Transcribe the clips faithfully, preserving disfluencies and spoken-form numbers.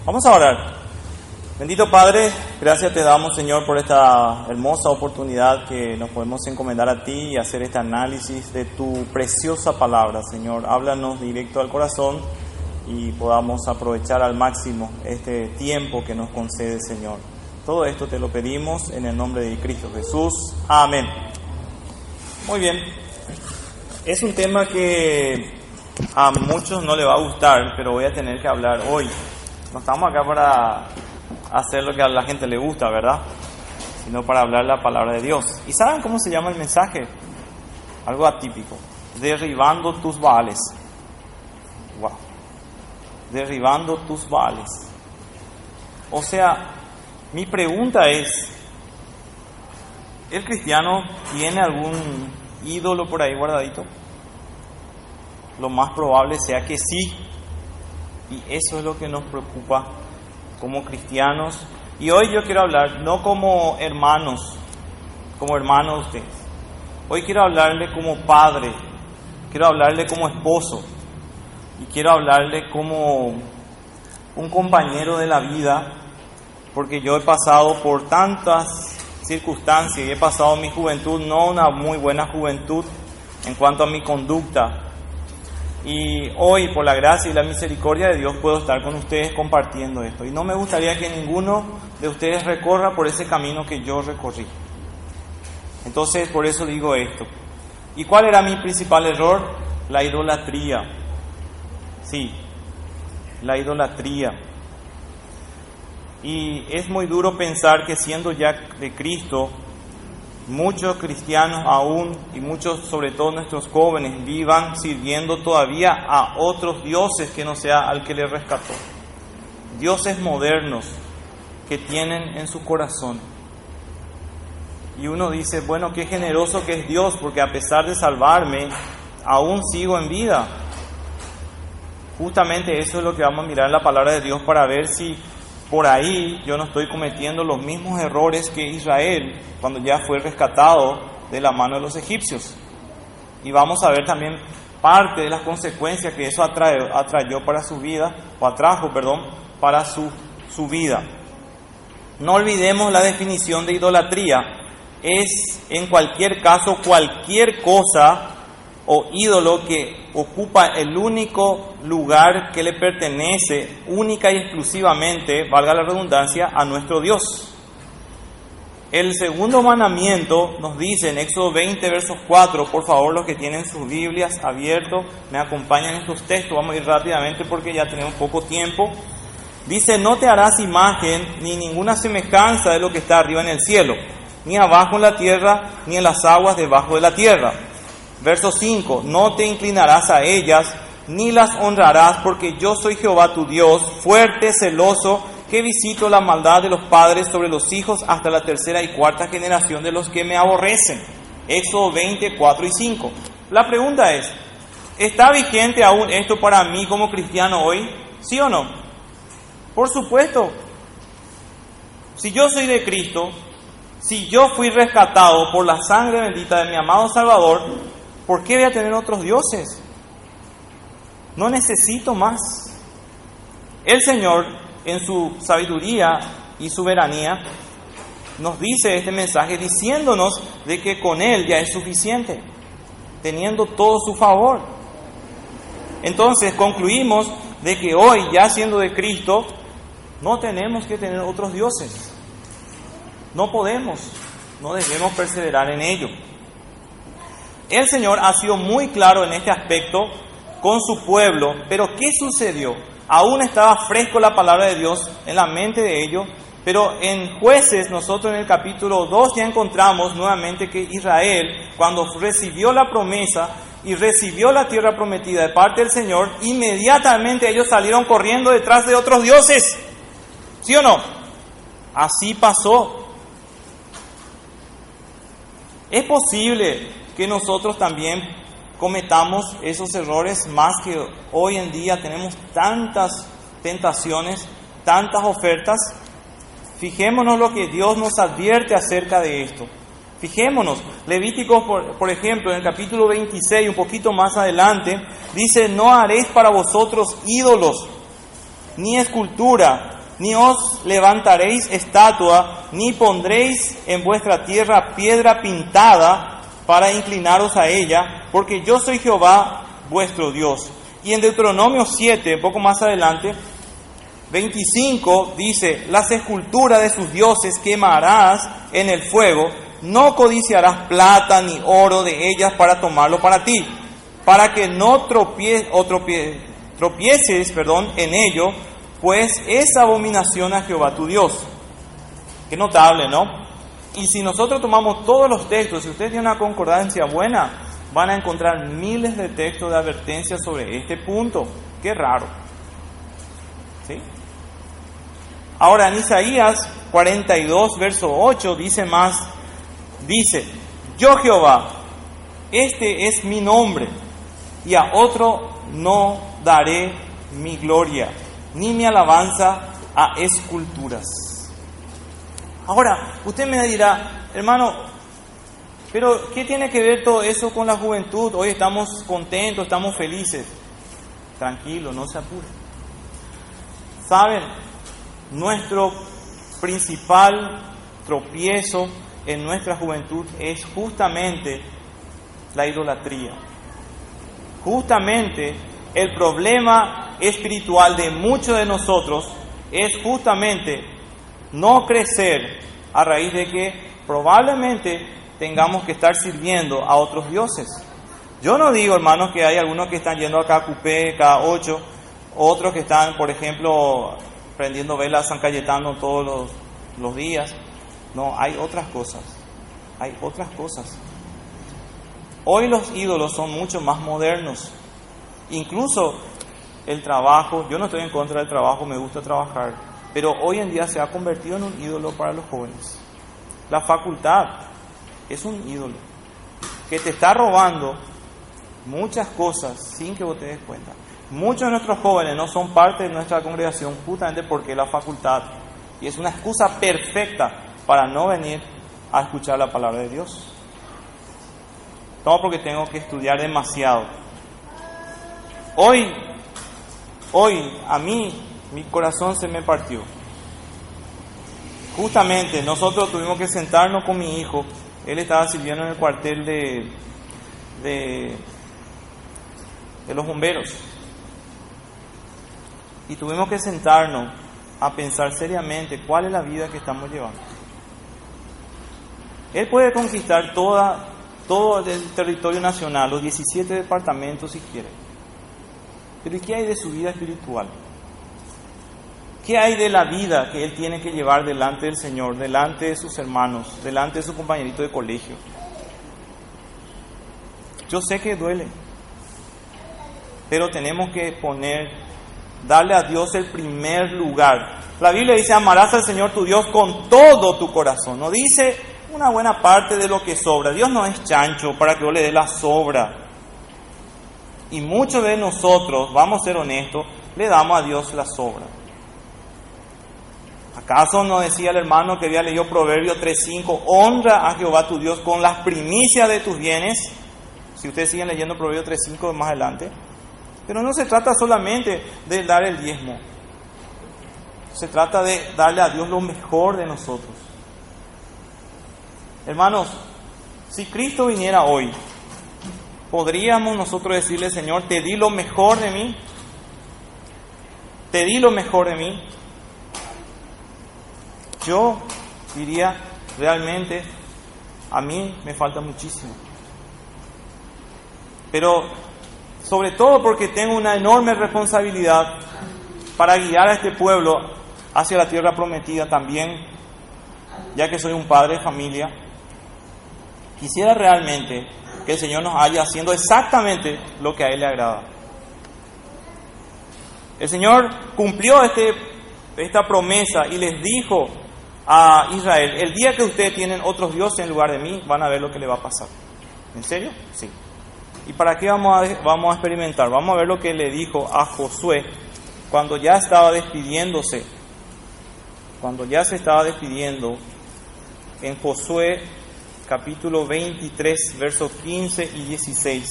Vamos a orar. Bendito Padre, gracias te damos, Señor, por esta hermosa oportunidad que nos podemos encomendar a ti y hacer este análisis de tu preciosa palabra, Señor. Háblanos directo al corazón y podamos aprovechar al máximo este tiempo que nos concede, Señor. Todo esto te lo pedimos en el nombre de Cristo Jesús. Amén. Muy bien. Es un tema que a muchos no le va a gustar, pero voy a tener que hablar hoy. No estamos acá para hacer lo que a la gente le gusta, ¿verdad? Sino para hablar la palabra de Dios. ¿Y saben cómo se llama el mensaje? Algo atípico. Derribando tus baales. Wow. Derribando tus baales. O sea, mi pregunta es, ¿el cristiano tiene algún ídolo por ahí guardadito? Lo más probable sea que sí. Y eso es lo que nos preocupa como cristianos. Y hoy yo quiero hablar no como hermanos, como hermanos de ustedes. Hoy quiero hablarle como padre, quiero hablarle como esposo y quiero hablarle como un compañero de la vida, porque yo he pasado por tantas circunstancias y he pasado mi juventud, no una muy buena juventud en cuanto a mi conducta. Y hoy, por la gracia y la misericordia de Dios, puedo estar con ustedes compartiendo esto. Y no me gustaría que ninguno de ustedes recorra por ese camino que yo recorrí. Entonces, por eso digo esto. ¿Y cuál era mi principal error? La idolatría. Sí, la idolatría. Y es muy duro pensar que siendo ya de Cristo, muchos cristianos aún, y muchos, sobre todo nuestros jóvenes, vivan sirviendo todavía a otros dioses que no sea al que les rescató. Dioses modernos que tienen en su corazón. Y uno dice, bueno, qué generoso que es Dios, porque a pesar de salvarme, aún sigo en vida. Justamente eso es lo que vamos a mirar en la palabra de Dios para ver si por ahí yo no estoy cometiendo los mismos errores que Israel cuando ya fue rescatado de la mano de los egipcios. Y vamos a ver también parte de las consecuencias que eso atrae, atrayó para su vida, o atrajo, perdón, para su, su vida. No olvidemos la definición de idolatría. Es en cualquier caso cualquier cosa o ídolo que ocupa el único lugar que le pertenece única y exclusivamente, valga la redundancia, a nuestro Dios. El segundo mandamiento nos dice en Éxodo veinte, versos cuatro, por favor los que tienen sus Biblias abiertos, me acompañan en estos textos, vamos a ir rápidamente porque ya tenemos poco tiempo. Dice, no te harás imagen ni ninguna semejanza de lo que está arriba en el cielo, ni abajo en la tierra, ni en las aguas debajo de la tierra. Verso cinco, no te inclinarás a ellas, ni las honrarás, porque yo soy Jehová tu Dios, fuerte, celoso, que visito la maldad de los padres sobre los hijos hasta la tercera y cuarta generación de los que me aborrecen. Éxodo veinte, cuatro y cinco. La pregunta es, ¿está vigente aún esto para mí como cristiano hoy? ¿Sí o no? Por supuesto. Si yo soy de Cristo, si yo fui rescatado por la sangre bendita de mi amado Salvador, ¿por qué voy a tener otros dioses? No necesito más. El Señor, en su sabiduría y soberanía, nos dice este mensaje diciéndonos de que con Él ya es suficiente, teniendo todo su favor. Entonces concluimos de que hoy, ya siendo de Cristo, no tenemos que tener otros dioses. No podemos, no debemos perseverar en ello. El Señor ha sido muy claro en este aspecto con su pueblo, pero ¿qué sucedió? Aún estaba fresco la palabra de Dios en la mente de ellos, pero en Jueces, nosotros en el capítulo dos ya encontramos nuevamente que Israel, cuando recibió la promesa y recibió la tierra prometida de parte del Señor, inmediatamente ellos salieron corriendo detrás de otros dioses. ¿Sí o no? Así pasó. Es posible que nosotros también cometamos esos errores, más que hoy en día tenemos tantas tentaciones, tantas ofertas. Fijémonos lo que Dios nos advierte acerca de esto. Fijémonos, Levíticos, por, por ejemplo, en el capítulo veintiséis, un poquito más adelante, dice, no haréis para vosotros ídolos, ni escultura, ni os levantaréis estatua, ni pondréis en vuestra tierra piedra pintada para inclinaros a ella, porque yo soy Jehová vuestro Dios. Y en Deuteronomio siete, un poco más adelante, veinticinco, dice: las esculturas de sus dioses quemarás en el fuego, no codiciarás plata ni oro de ellas para tomarlo para ti, para que no tropie, o tropie, tropieces perdón, en ello, pues es abominación a Jehová tu Dios. Qué notable, ¿no? Y si nosotros tomamos todos los textos, si usted tiene una concordancia buena, van a encontrar miles de textos de advertencia sobre este punto. Qué raro. ¿Sí? Ahora en Isaías cuarenta y dos, verso ocho, dice más, dice: yo Jehová, este es mi nombre, y a otro no daré mi gloria, ni mi alabanza a esculturas. Ahora, usted me dirá, hermano, pero ¿qué tiene que ver todo eso con la juventud? Hoy estamos contentos, estamos felices. Tranquilo, no se apure. ¿Saben? Nuestro principal tropiezo en nuestra juventud es justamente la idolatría. Justamente el problema espiritual de muchos de nosotros es justamente no crecer a raíz de que probablemente tengamos que estar sirviendo a otros dioses. Yo no digo, hermanos, que hay algunos que están yendo a K Q P, K ocho, otros que están, por ejemplo, prendiendo velas a San Cayetano todos los, los días. No, hay otras cosas. Hay otras cosas. Hoy los ídolos son mucho más modernos. Incluso el trabajo, yo no estoy en contra del trabajo, me gusta trabajar, pero hoy en día se ha convertido en un ídolo para los jóvenes. La facultad es un ídolo que te está robando muchas cosas sin que vos te des cuenta. Muchos de nuestros jóvenes no son parte de nuestra congregación justamente porque la facultad, y es una excusa perfecta para no venir a escuchar la palabra de Dios. No porque tengo que estudiar demasiado. Hoy, hoy a mí mi corazón se me partió. Justamente nosotros tuvimos que sentarnos con mi hijo. Él estaba sirviendo en el cuartel de, de, de los bomberos. Y tuvimos que sentarnos a pensar seriamente cuál es la vida que estamos llevando. Él puede conquistar toda, todo el territorio nacional, los diecisiete departamentos si quiere. Pero ¿y qué hay de su vida espiritual? ¿Qué hay de la vida que él tiene que llevar delante del Señor, delante de sus hermanos, delante de su compañerito de colegio? Yo sé que duele, pero tenemos que poner, darle a Dios el primer lugar. La Biblia dice: amarás al Señor tu Dios con todo tu corazón. No dice una buena parte de lo que sobra. Dios no es chancho para que yo le dé la sobra. Y muchos de nosotros, vamos a ser honestos, le damos a Dios la sobra. ¿Acaso no decía el hermano que había leído Proverbios tres cinco? Honra a Jehová tu Dios con las primicias de tus bienes. Si ustedes siguen leyendo Proverbios tres cinco más adelante. Pero no se trata solamente de dar el diezmo. Se trata de darle a Dios lo mejor de nosotros. Hermanos, si Cristo viniera hoy, ¿podríamos nosotros decirle: Señor, te di lo mejor de mí? ¿Te di lo mejor de mí? Yo diría, realmente, a mí me falta muchísimo. Pero, sobre todo porque tengo una enorme responsabilidad para guiar a este pueblo hacia la tierra prometida también, ya que soy un padre de familia, quisiera realmente que el Señor nos haya haciendo exactamente lo que a Él le agrada. El Señor cumplió este, esta promesa y les dijo a Israel: el día que ustedes tienen otros dioses en lugar de mí, van a ver lo que le va a pasar. ¿En serio? Sí. ¿Y para qué vamos a, vamos a experimentar? Vamos a ver lo que le dijo a Josué cuando ya estaba despidiéndose. Cuando ya se estaba despidiendo, en Josué capítulo veintitrés, versos quince y dieciséis.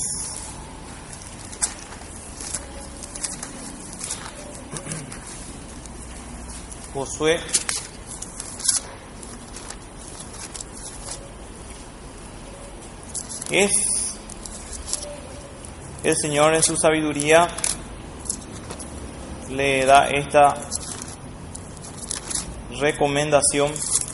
Josué es el Señor en su sabiduría le da esta recomendación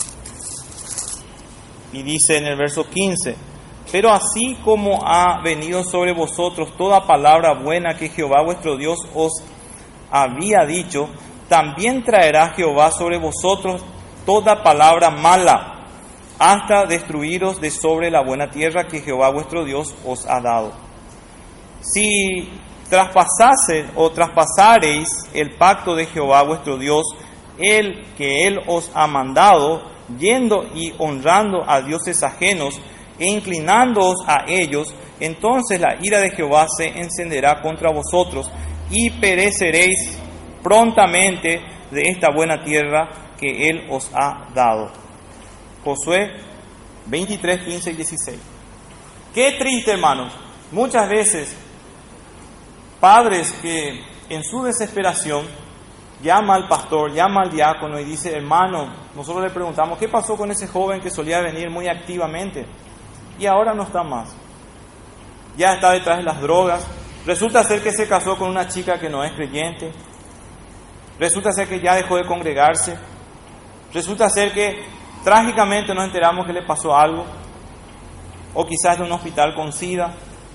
y dice en el verso quince: pero así como ha venido sobre vosotros toda palabra buena que Jehová vuestro Dios os había dicho, también traerá Jehová sobre vosotros toda palabra mala, hasta destruiros de sobre la buena tierra que Jehová vuestro Dios os ha dado. Si traspasasen o traspasareis el pacto de Jehová vuestro Dios, el que Él os ha mandado, yendo y honrando a dioses ajenos, e inclinándoos a ellos, entonces la ira de Jehová se encenderá contra vosotros, y pereceréis prontamente de esta buena tierra que Él os ha dado. Josué veintitrés, quince y dieciséis. Qué triste, hermanos. Muchas veces, padres que en su desesperación llama al pastor, llama al diácono y dice: hermano, nosotros le preguntamos, ¿qué pasó con ese joven que solía venir muy activamente? Y ahora no está más. Ya está detrás de las drogas. Resulta ser que se casó con una chica que no es creyente. Resulta ser que ya dejó de congregarse. Resulta ser que trágicamente nos enteramos que le pasó algo. O quizás de un hospital con SIDA.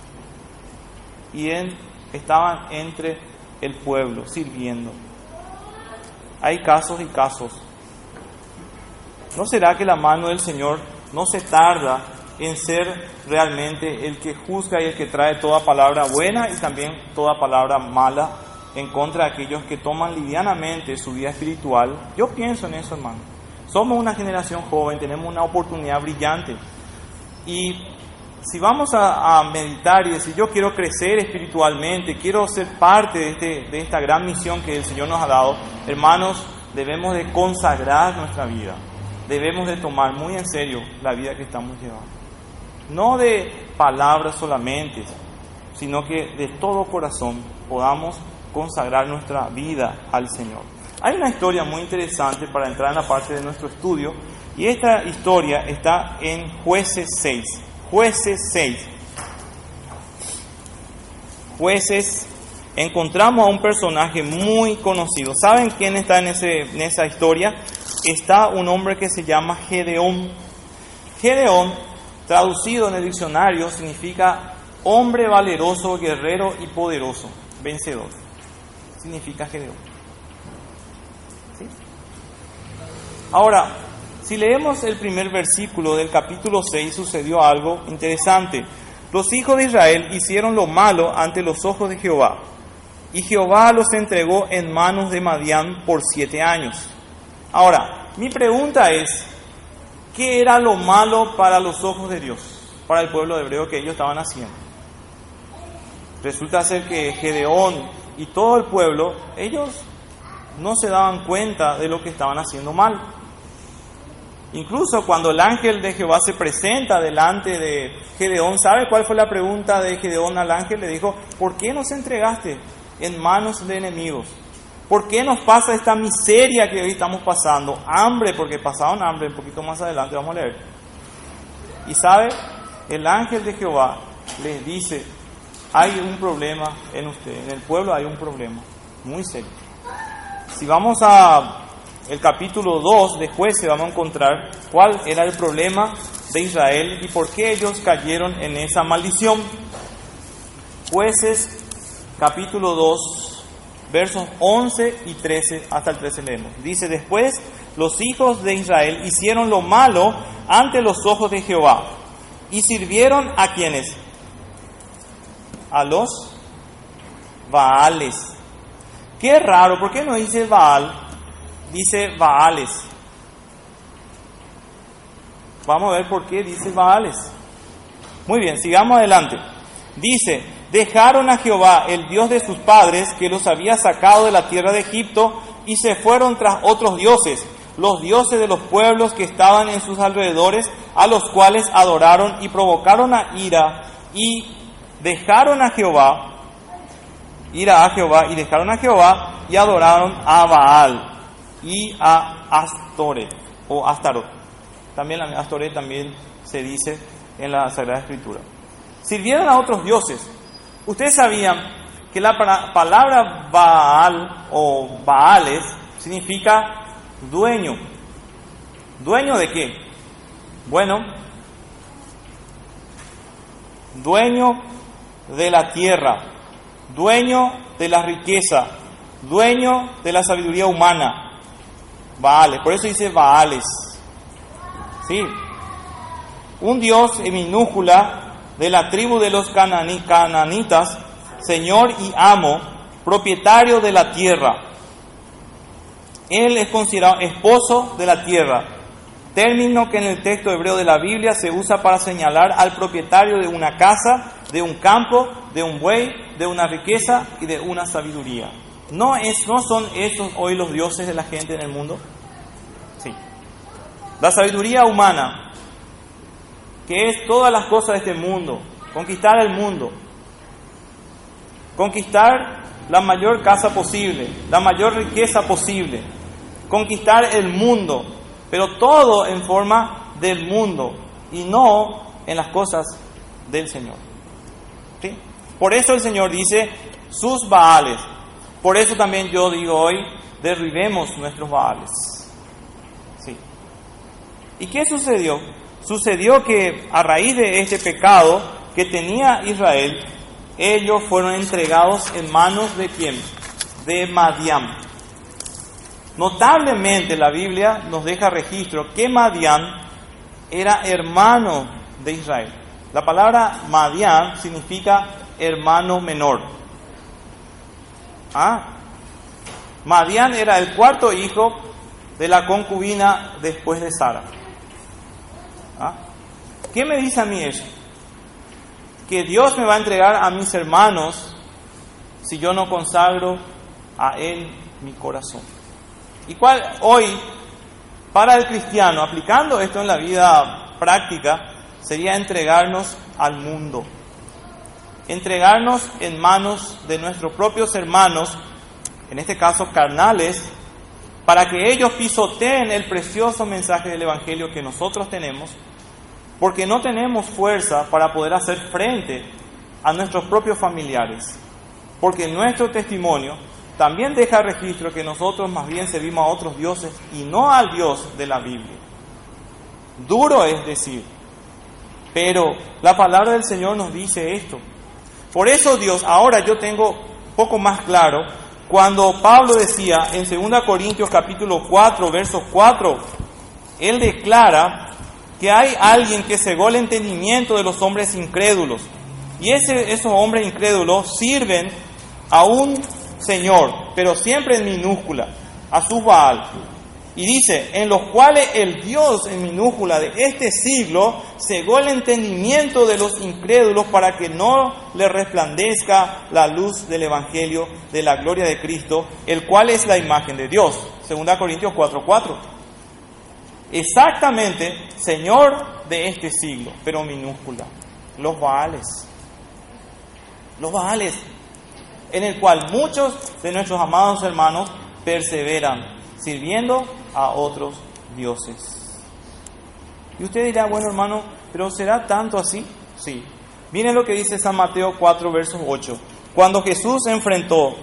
Y él estaban entre el pueblo sirviendo. Hay casos y casos. ¿No será que la mano del Señor no se tarda en ser realmente el que juzga y el que trae toda palabra buena y también toda palabra mala en contra de aquellos que toman livianamente su vida espiritual? Yo pienso en eso, hermano. Somos una generación joven, tenemos una oportunidad brillante. Y si vamos a, a meditar y decir, yo quiero crecer espiritualmente, quiero ser parte de, este, de esta gran misión que el Señor nos ha dado, hermanos, debemos de consagrar nuestra vida. Debemos de tomar muy en serio la vida que estamos llevando. No de palabras solamente, sino que de todo corazón podamos consagrar nuestra vida al Señor. Hay una historia muy interesante para entrar en la parte de nuestro estudio, y esta historia está en Jueces seis. Jueces seis. Jueces, encontramos a un personaje muy conocido. ¿Saben quién está en, ese, en esa historia? Está un hombre que se llama Gedeón. Gedeón, traducido en el diccionario, significa hombre valeroso, guerrero y poderoso, vencedor. Significa Gedeón. ¿Sí? Ahora, si leemos el primer versículo del capítulo seis, sucedió algo interesante. Los hijos de Israel hicieron lo malo ante los ojos de Jehová, y Jehová los entregó en manos de Madián por siete años. Ahora, mi pregunta es, ¿qué era lo malo para los ojos de Dios, para el pueblo hebreo que ellos estaban haciendo? Resulta ser que Gedeón y todo el pueblo, ellos no se daban cuenta de lo que estaban haciendo mal. Incluso cuando el ángel de Jehová se presenta delante de Gedeón, ¿sabe cuál fue la pregunta de Gedeón al ángel? Le dijo: ¿por qué nos entregaste en manos de enemigos? ¿Por qué nos pasa esta miseria que hoy estamos pasando? Hambre, porque pasaron hambre, un poquito más adelante vamos a leer. Y sabe, el ángel de Jehová les dice: hay un problema en usted, en el pueblo hay un problema muy serio. Si vamos a el capítulo dos de Jueces, vamos a encontrar cuál era el problema de Israel y por qué ellos cayeron en esa maldición. Jueces, capítulo dos, versos once y trece, hasta el trece leemos. Dice: después los hijos de Israel hicieron lo malo ante los ojos de Jehová y sirvieron a quienes, a los Baales. Qué raro, ¿por qué no dice Baal? Dice Baales. Vamos a ver por qué dice Baales. Muy bien, sigamos adelante. Dice: dejaron a Jehová, el Dios de sus padres, que los había sacado de la tierra de Egipto, y se fueron tras otros dioses, los dioses de los pueblos que estaban en sus alrededores, a los cuales adoraron y provocaron a ira, y dejaron a Jehová, ira a Jehová, y dejaron a Jehová, y adoraron a Baal. y a Astoret o Astarot. También la Astoret también se dice en la Sagrada Escritura. Sirvieron a otros dioses. Ustedes sabían que la palabra Baal o Baales significa dueño. ¿Dueño de qué? Bueno, dueño de la tierra, dueño de la riqueza, dueño de la sabiduría humana. Baales, por eso dice Baales. ¿Sí? Un dios en minúscula de la tribu de los canani- cananitas, señor y amo, propietario de la tierra. Él es considerado esposo de la tierra, término que en el texto hebreo de la Biblia se usa para señalar al propietario de una casa, de un campo, de un buey, de una riqueza y de una sabiduría. ¿No, es, ¿No son estos hoy los dioses de la gente en el mundo? Sí. La sabiduría humana, que es todas las cosas de este mundo, conquistar el mundo, conquistar la mayor casa posible, la mayor riqueza posible, conquistar el mundo, pero todo en forma del mundo y no en las cosas del Señor. ¿Sí? Por eso el Señor dice sus Baales. Por eso también yo digo hoy, derribemos nuestros Baales. ¿Sí? ¿Y qué sucedió? Sucedió que a raíz de este pecado que tenía Israel, ellos fueron entregados en manos de ¿quién? De Madián. Notablemente la Biblia nos deja registro que Madián era hermano de Israel. La palabra Madián significa hermano menor. Ah, Madián era el cuarto hijo de la concubina después de Sara. ¿Ah? ¿Qué me dice a mí eso? Que Dios me va a entregar a mis hermanos si yo no consagro a Él mi corazón. ¿Y cuál hoy, para el cristiano, aplicando esto en la vida práctica, sería entregarnos al mundo? Entregarnos en manos de nuestros propios hermanos, en este caso carnales, para que ellos pisoteen el precioso mensaje del Evangelio que nosotros tenemos, porque no tenemos fuerza para poder hacer frente a nuestros propios familiares, porque nuestro testimonio también deja registro que nosotros más bien servimos a otros dioses y no al Dios de la Biblia. Duro es decir, pero la palabra del Señor nos dice esto. Por eso Dios, ahora yo tengo un poco más claro, cuando Pablo decía en segunda Corintios capítulo cuatro, versos cuatro, él declara que hay alguien que cegó el entendimiento de los hombres incrédulos. Y ese, esos hombres incrédulos sirven a un Señor, pero siempre en minúscula, a su Baal. Y dice, en los cuales el Dios en minúscula de este siglo cegó el entendimiento de los incrédulos para que no le resplandezca la luz del Evangelio de la gloria de Cristo, el cual es la imagen de Dios. segunda Corintios cuatro cuatro. Exactamente, Señor de este siglo, pero minúscula. Los Baales. Los Baales, en el cual muchos de nuestros amados hermanos perseveran, sirviendo a otros dioses. Y usted dirá, bueno hermano, ¿pero será tanto así? Sí. Miren lo que dice San Mateo cuatro, versos ocho. Cuando Jesús enfrentó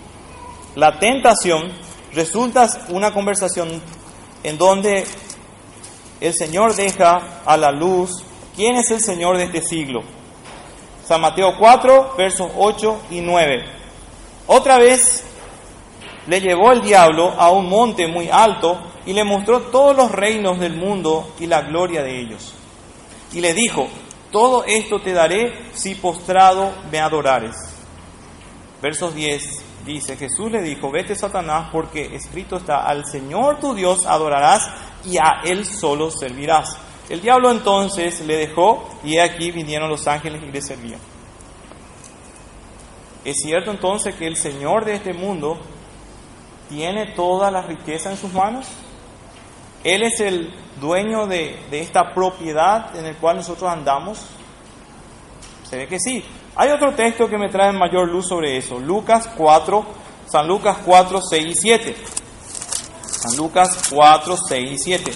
la tentación, resulta una conversación en donde el Señor deja a la luz quién es el Señor de este siglo. San Mateo cuatro, versos ocho y nueve. Otra vez le llevó el diablo a un monte muy alto y le mostró todos los reinos del mundo y la gloria de ellos. Y le dijo, todo esto te daré si postrado me adorares. Versos diez dice, Jesús le dijo, vete Satanás, porque escrito está, al Señor tu Dios adorarás y a Él solo servirás. El diablo entonces le dejó y he aquí vinieron los ángeles y le servían. ¿Es cierto entonces que el Señor de este mundo tiene toda la riqueza en sus manos? ¿Él es el dueño de, de esta propiedad en el cual nosotros andamos? Se ve que sí. Hay otro texto que me trae mayor luz sobre eso. Lucas cuatro, San Lucas cuatro, seis y siete. San Lucas cuatro, seis y siete.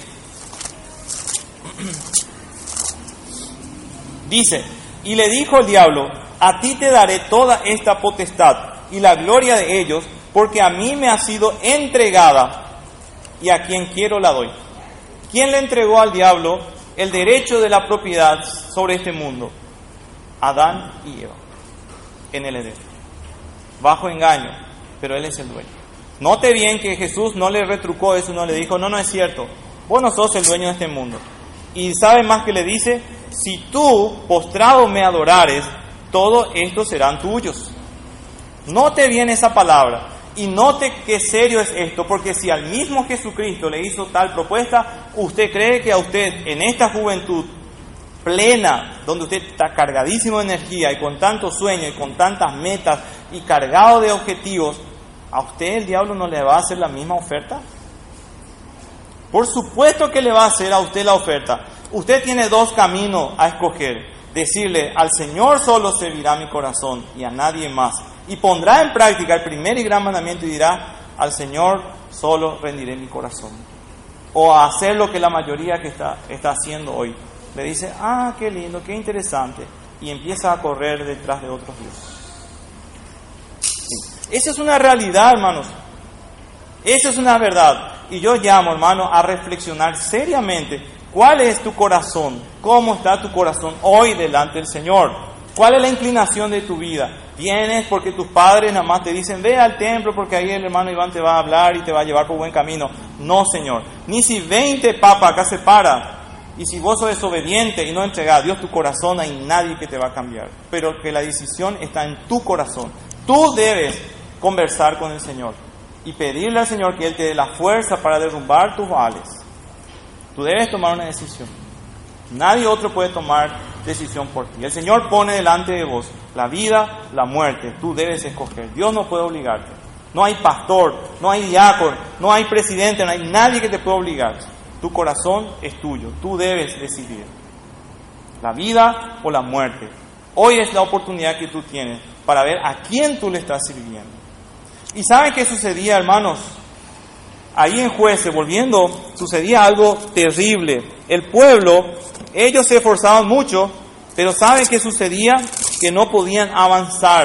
Dice, y le dijo el diablo, a ti te daré toda esta potestad y la gloria de ellos, porque a mí me ha sido entregada y a quien quiero la doy. ¿Quién le entregó al diablo el derecho de la propiedad sobre este mundo? Adán y Eva, en el Edén, bajo engaño, pero él es el dueño. Note bien que Jesús no le retrucó eso, no le dijo, no, no es cierto, vos no sos el dueño de este mundo. Y sabe más que le dice, si tú postrado me adorares, todos estos serán tuyos. Note bien esa palabra y note qué serio es esto, porque si al mismo Jesucristo le hizo tal propuesta, ¿usted cree que a usted en esta juventud plena, donde usted está cargadísimo de energía y con tanto sueño y con tantas metas y cargado de objetivos, a usted el diablo no le va a hacer la misma oferta? Por supuesto que le va a hacer a usted la oferta. Usted tiene dos caminos a escoger. Decirle, al Señor solo servirá mi corazón y a nadie más. Y pondrá en práctica el primer y gran mandamiento y dirá, al Señor solo rendiré mi corazón. O a hacer lo que la mayoría que está, está haciendo hoy. Le dice, ah, qué lindo, qué interesante. Y empieza a correr detrás de otros dioses. Sí. Esa es una realidad, hermanos. Esa es una verdad. Y yo llamo, hermano, a reflexionar seriamente. ¿Cuál es tu corazón? ¿Cómo está tu corazón hoy delante del Señor? ¿Cuál es la inclinación de tu vida? ¿Vienes porque tus padres nada más te dicen, ve al templo porque ahí el hermano Iván te va a hablar y te va a llevar por buen camino? No, Señor. Ni si veinte papas acá se para. Y si vos sos desobediente y no entregás a Dios tu corazón, hay nadie que te va a cambiar. Pero que la decisión está en tu corazón. Tú debes conversar con el Señor y pedirle al Señor que Él te dé la fuerza para derrumbar tus baales. Tú debes tomar una decisión. Nadie otro puede tomar decisión por ti. El Señor pone delante de vos la vida, la muerte. Tú debes escoger. Dios no puede obligarte. No hay pastor, no hay diácono, no hay presidente, no hay nadie que te pueda obligar. Tu corazón es tuyo. Tú debes decidir. La vida o la muerte. Hoy es la oportunidad que tú tienes para ver a quién tú le estás sirviendo. ¿Y saben qué sucedía, hermanos? Ahí en Jueces, volviendo, sucedía algo terrible. El pueblo, ellos se esforzaban mucho, pero ¿saben qué sucedía? Que no podían avanzar.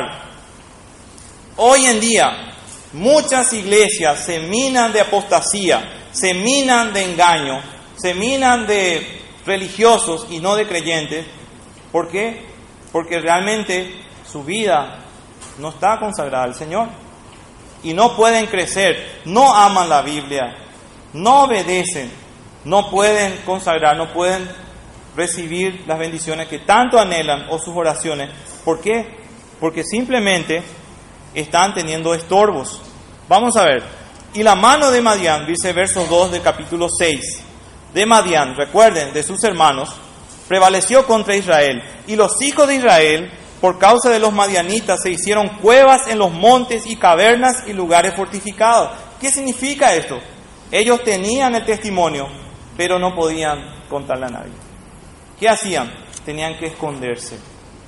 Hoy en día, muchas iglesias se minan de apostasía, se minan de engaño, se minan de religiosos y no de creyentes. ¿Por qué? Porque realmente su vida no está consagrada al Señor. Y no pueden crecer, no aman la Biblia, no obedecen, no pueden consagrar, no pueden recibir las bendiciones que tanto anhelan o sus oraciones. ¿Por qué? Porque simplemente están teniendo estorbos. Vamos a ver. Y la mano de Madián, dice verso dos del capítulo seis, de Madián, recuerden, de sus hermanos, prevaleció contra Israel. Y los hijos de Israel, por causa de los madianitas, se hicieron cuevas en los montes y cavernas y lugares fortificados. ¿Qué significa esto? Ellos tenían el testimonio, pero no podían contarle a nadie. ¿Qué hacían? Tenían que esconderse.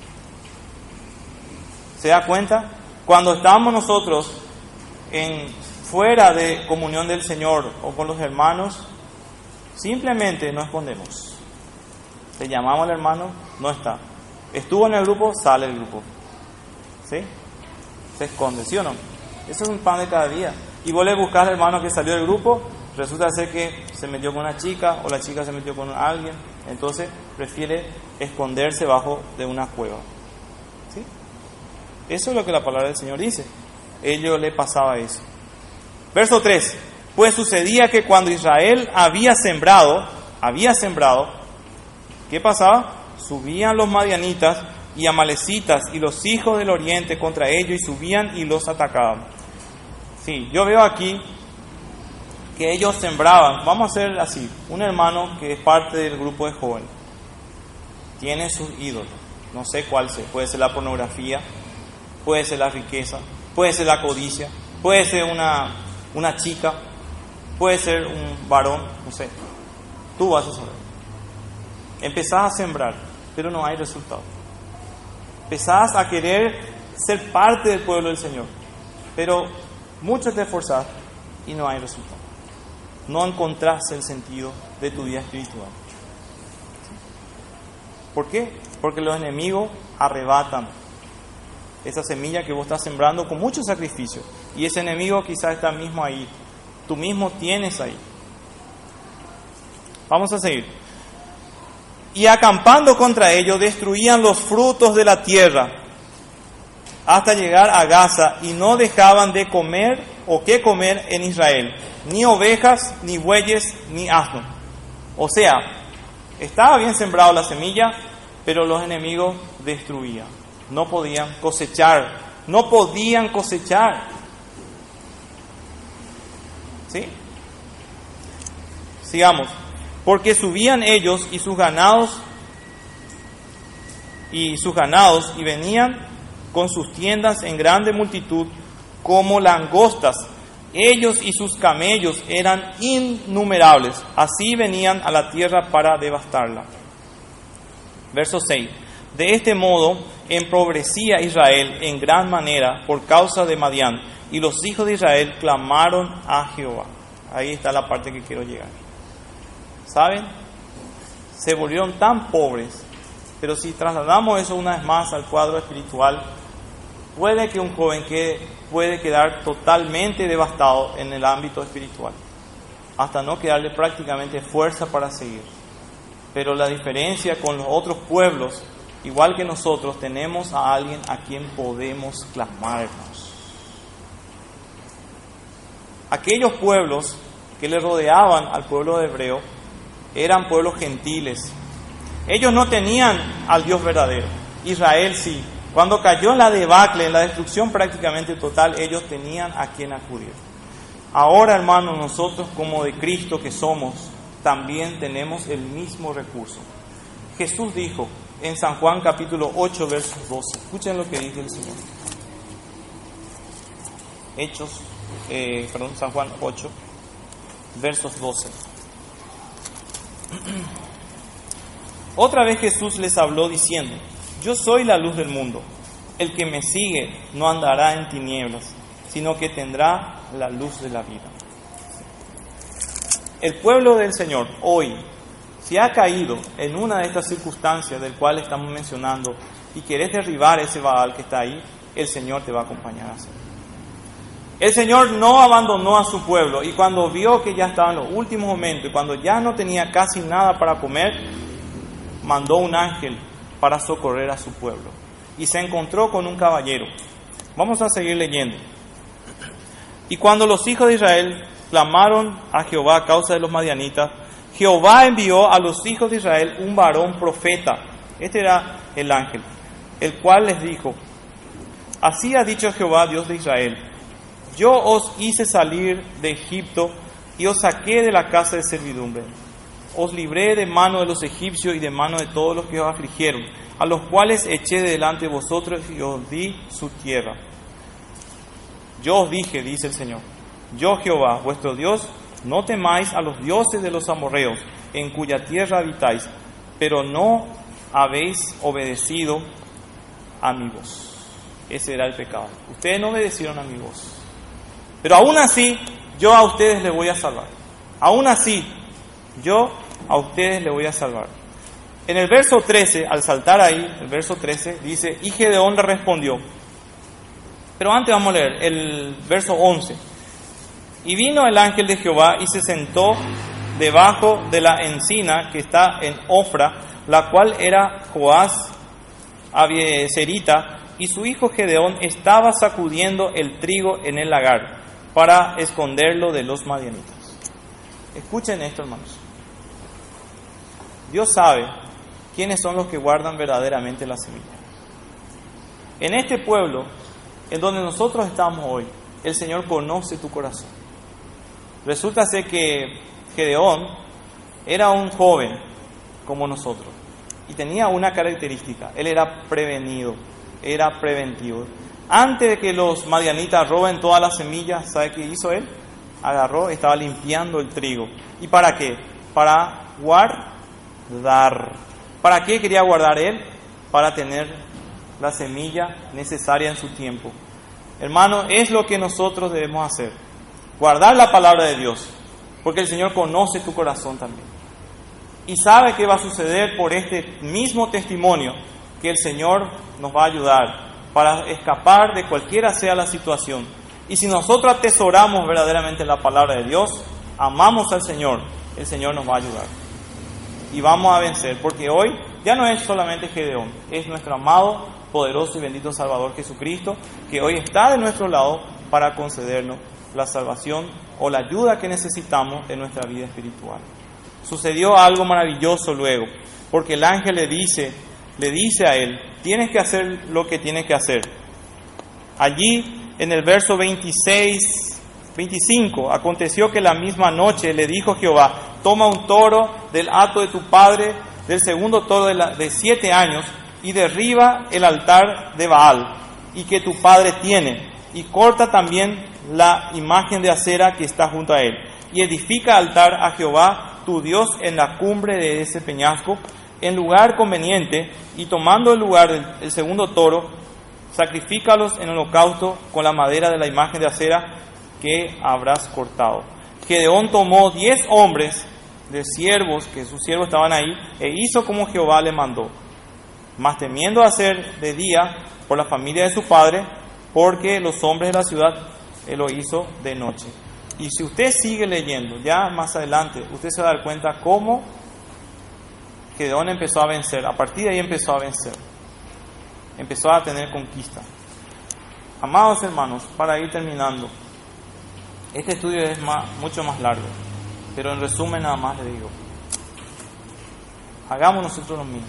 ¿Se da cuenta? Cuando estamos nosotros en, fuera de comunión del Señor o con los hermanos, simplemente nos escondemos. Le llamamos al hermano, no está. Estuvo en el grupo, sale del grupo. ¿Sí? Se esconde, ¿sí o no? Eso es un pan de cada día. Y vos le buscás al hermano que salió del grupo, resulta ser que se metió con una chica o la chica se metió con alguien, entonces prefiere esconderse bajo de una cueva. ¿Sí? Eso es lo que la palabra del Señor dice. Ellos le pasaba eso. Verso tres. Pues sucedía que cuando Israel había sembrado, había sembrado, ¿qué pasaba? Subían los madianitas y amalecitas y los hijos del oriente contra ellos y subían y los atacaban. Sí, yo veo aquí que ellos sembraban. Vamos a hacer así. Un hermano que es parte del grupo de jóvenes tiene sus ídolos. No sé cuál sea. Puede ser la pornografía, puede ser la riqueza, puede ser la codicia, puede ser una, una chica, puede ser un varón, no sé. Tú vas a saber. Empezás a sembrar, pero no hay resultado. Empezás a querer ser parte del pueblo del Señor, pero mucho te esforzás y no hay resultado. no encontrás el sentido de tu vida espiritual. ¿Por qué? Porque los enemigos arrebatan esa semilla que vos estás sembrando con mucho sacrificio. Y ese enemigo quizás está mismo ahí. Tú mismo tienes ahí. Vamos a seguir. Y acampando contra ellos, destruían los frutos de la tierra hasta llegar a Gaza, y no dejaban de comer o qué comer en Israel, ni ovejas, ni bueyes, ni asnos. O sea, estaba bien sembrado la semilla, pero los enemigos destruían. No podían cosechar, no podían cosechar. ¿Sí? Sigamos. Porque subían ellos y sus ganados y sus ganados y venían con sus tiendas en grande multitud como langostas. Ellos y sus camellos eran innumerables. Así venían a la tierra para devastarla. Verso seis. De este modo empobrecía Israel en gran manera por causa de Madián, y los hijos de Israel clamaron a Jehová. Ahí está la parte que quiero llegar. ¿Saben? Se volvieron tan pobres. Pero si trasladamos eso una vez más al cuadro espiritual, puede que un joven que puede quedar totalmente devastado en el ámbito espiritual, hasta no quedarle prácticamente fuerza para seguir. Pero la diferencia con los otros pueblos, igual que nosotros, tenemos a alguien a quien podemos clamarnos. Aquellos pueblos que le rodeaban al pueblo hebreo eran pueblos gentiles. Ellos no tenían al Dios verdadero. Israel sí. Cuando cayó en la debacle, en la destrucción prácticamente total, ellos tenían a quien acudir. Ahora, hermanos, nosotros como de Cristo que somos, también tenemos el mismo recurso. Jesús dijo en San Juan capítulo ocho, versos doce. Escuchen lo que dice el Señor. Hechos, eh, perdón, San Juan ocho, versos doce. Otra vez Jesús les habló diciendo: yo soy la luz del mundo. El que me sigue no andará en tinieblas, sino que tendrá la luz de la vida. El pueblo del Señor hoy, si ha caído en una de estas circunstancias del cual estamos mencionando y querés derribar ese Baal que está ahí, el Señor te va a acompañar a hacer. El Señor no abandonó a su pueblo, y cuando vio que ya estaba en los últimos momentos y cuando ya no tenía casi nada para comer, mandó un ángel para socorrer a su pueblo. Y se encontró con un caballero. Vamos a seguir leyendo. Y cuando los hijos de Israel clamaron a Jehová a causa de los madianitas, Jehová envió a los hijos de Israel un varón profeta. Este era el ángel, el cual les dijo: así ha dicho Jehová, Dios de Israel: yo os hice salir de Egipto y os saqué de la casa de servidumbre. Os libré de mano de los egipcios y de mano de todos los que os afligieron, a los cuales eché de delante de vosotros y os di su tierra. Yo os dije, dice el Señor, yo Jehová, vuestro Dios, no temáis a los dioses de los amorreos, en cuya tierra habitáis, pero no habéis obedecido a mi voz. Ese era el pecado. Ustedes no obedecieron a mi voz. Pero aún así, yo a ustedes les voy a salvar. Aún así, yo a ustedes les voy a salvar. En el verso trece, al saltar ahí, el verso trece, dice: y Gedeón le respondió. Pero antes vamos a leer el verso once. Y vino el ángel de Jehová y se sentó debajo de la encina que está en Ofra, la cual era Joás Abieserita, y su hijo Gedeón estaba sacudiendo el trigo en el lagar para esconderlo de los madianitas. Escuchen esto, hermanos. Dios sabe quiénes son los que guardan verdaderamente la semilla. En este pueblo, en donde nosotros estamos hoy, el Señor conoce tu corazón. Resulta ser que Gedeón era un joven como nosotros y tenía una característica: él era prevenido, era preventivo. Antes de que los madianitas roben todas las semillas, ¿sabe qué hizo él? Agarró, estaba limpiando el trigo. ¿Y para qué? Para guardar. ¿Para qué quería guardar él? Para tener la semilla necesaria en su tiempo. Hermano, es lo que nosotros debemos hacer. Guardar la palabra de Dios. porque el Señor conoce tu corazón también. Y sabe que va a suceder por este mismo testimonio, que el Señor nos va a ayudar para escapar de cualquiera sea la situación. Y si nosotros atesoramos verdaderamente la palabra de Dios, amamos al Señor, el Señor nos va a ayudar. Y vamos a vencer, porque hoy ya no es solamente Gedeón, es nuestro amado, poderoso y bendito Salvador Jesucristo, que hoy está de nuestro lado para concedernos la salvación o la ayuda que necesitamos en nuestra vida espiritual. Sucedió algo maravilloso luego, porque el ángel le dice, le dice a él, tienes que hacer lo que tienes que hacer. Allí en el verso veintiséis, veinticinco, aconteció que la misma noche le dijo Jehová, toma un toro del hato de tu padre, del segundo toro de, la, de siete años, y derriba el altar de Baal, y que tu padre tiene, y corta también la imagen de acera que está junto a él, y edifica altar a Jehová tu Dios en la cumbre de ese peñasco, en lugar conveniente, y tomando el lugar del el segundo toro, sacrifícalos en holocausto con la madera de la imagen de acera que habrás cortado. Gedeón tomó diez hombres de siervos, que sus siervos estaban ahí, e hizo como Jehová le mandó, mas temiendo hacer de día por la familia de su padre, porque los hombres de la ciudad, él lo hizo de noche. Y si usted sigue leyendo, ya más adelante, usted se va a dar cuenta cómo Gedeón empezó a vencer. A partir de ahí empezó a vencer. Empezó a tener conquista. Amados hermanos, para ir terminando, este estudio es más, mucho más largo, pero en resumen nada más le digo, hagamos nosotros lo mismo.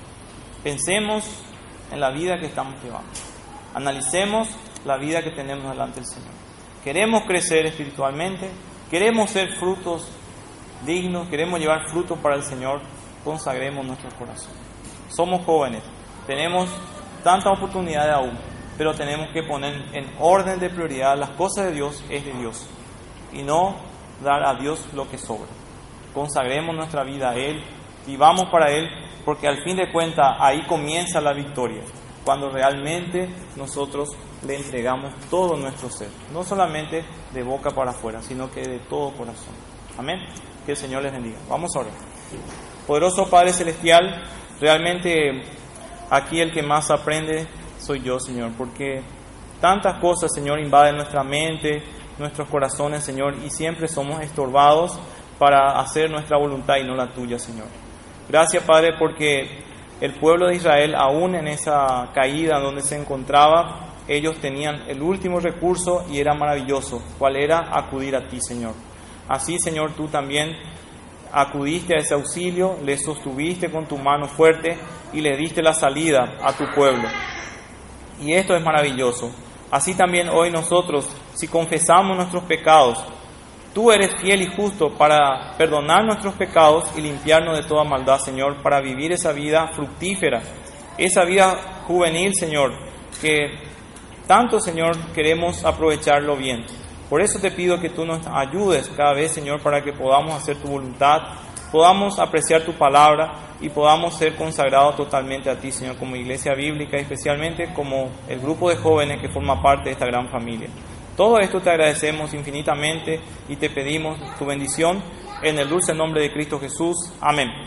Pensemos en la vida que estamos llevando. Analicemos la vida que tenemos delante del Señor. Queremos crecer espiritualmente, queremos ser frutos dignos, queremos llevar frutos para el Señor, consagremos nuestro corazón. Somos jóvenes, tenemos tanta oportunidad aún, pero tenemos que poner en orden de prioridad las cosas de Dios, es de Dios, y no dar a Dios lo que sobra. Consagremos nuestra vida a Él, vivamos para Él, porque al fin de cuentas ahí comienza la victoria, cuando realmente nosotros le entregamos todo nuestro ser, no solamente de boca para afuera, sino que de todo corazón. Amén. Que el Señor les bendiga. Vamos a orar. Poderoso Padre Celestial, realmente aquí el que más aprende soy yo, Señor, porque tantas cosas, Señor, invaden nuestra mente, nuestros corazones, Señor, y siempre somos estorbados para hacer nuestra voluntad y no la tuya, Señor. Gracias, Padre, porque el pueblo de Israel, aún en esa caída donde se encontraba, ellos tenían el último recurso y era maravilloso, cuál era acudir a ti, Señor. Así, Señor, tú también acudiste a ese auxilio, le sostuviste con tu mano fuerte y le diste la salida a tu pueblo. Y esto es maravilloso. Así también hoy nosotros, si confesamos nuestros pecados, tú eres fiel y justo para perdonar nuestros pecados y limpiarnos de toda maldad, Señor, para vivir esa vida fructífera, esa vida juvenil, Señor, que tanto, Señor, queremos aprovecharlo bien. Por eso te pido que tú nos ayudes cada vez, Señor, para que podamos hacer tu voluntad, podamos apreciar tu palabra y podamos ser consagrados totalmente a ti, Señor, como iglesia bíblica y especialmente como el grupo de jóvenes que forma parte de esta gran familia. Todo esto te agradecemos infinitamente y te pedimos tu bendición en el dulce nombre de Cristo Jesús. Amén.